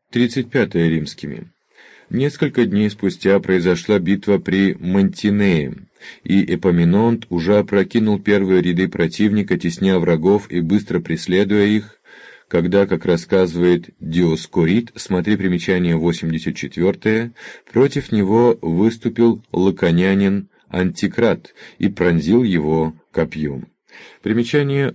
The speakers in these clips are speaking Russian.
35 римскими. Несколько дней спустя произошла битва при Мантинее, и Эпаминонт уже опрокинул первые ряды противника, тесня врагов и быстро преследуя их, когда, как рассказывает Диоскорид, смотри примечание 84, против него выступил лаконянин Антикрат и пронзил его копьем. Примечание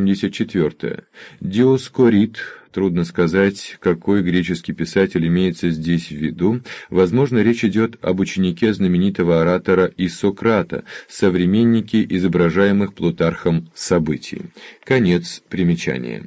84. Диоскорид, трудно сказать, какой греческий писатель имеется здесь в виду, возможно, речь идет об ученике знаменитого оратора Исократа, современнике изображаемых Плутархом событий. Конец примечания.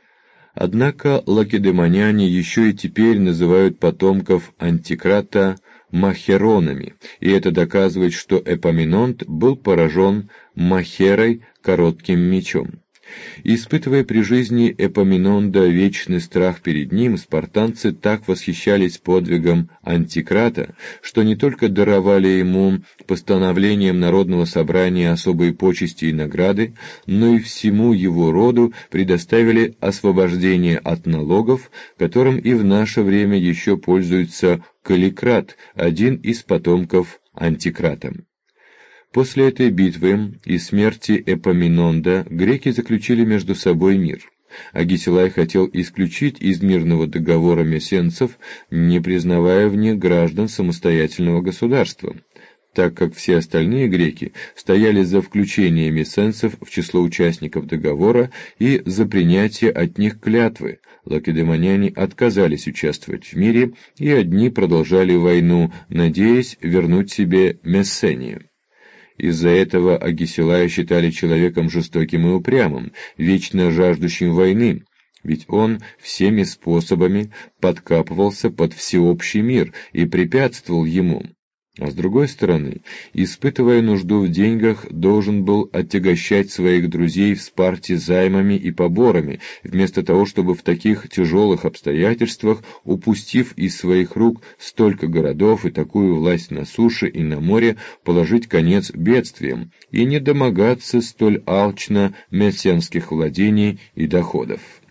Однако лакедемоняне еще и теперь называют потомков Антикрата махеронами, и это доказывает, что Эпаминонт был поражен махерой, коротким мечом. Испытывая при жизни Эпаминонда вечный страх перед ним, спартанцы так восхищались подвигом Антикрата, что не только даровали ему постановлением народного собрания особые почести и награды, но и всему его роду предоставили освобождение от налогов, которым и в наше время еще пользуется Каликрат, один из потомков Антикрата. После этой битвы и смерти Эпаминонда греки заключили между собой мир. Агисилай хотел исключить из мирного договора мессенцев, не признавая в них граждан самостоятельного государства, так как все остальные греки стояли за включение мессенцев в число участников договора и за принятие от них клятвы. Лакедемоняне отказались участвовать в мире, и одни продолжали войну, надеясь вернуть себе Мессению. Из-за этого Агисилая считали человеком жестоким и упрямым, вечно жаждущим войны, ведь он всеми способами подкапывался под всеобщий мир и препятствовал ему. А с другой стороны, испытывая нужду в деньгах, должен был отягощать своих друзей в Спарте займами и поборами, вместо того, чтобы в таких тяжелых обстоятельствах, упустив из своих рук столько городов и такую власть на суше и на море, положить конец бедствиям и не домогаться столь алчно мессенских владений и доходов.